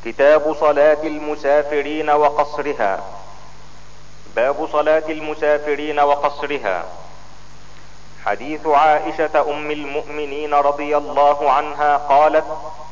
كتاب صلاة المسافرين وقصرها. باب صلاة المسافرين وقصرها. حديث عائشة ام المؤمنين رضي الله عنها قالت: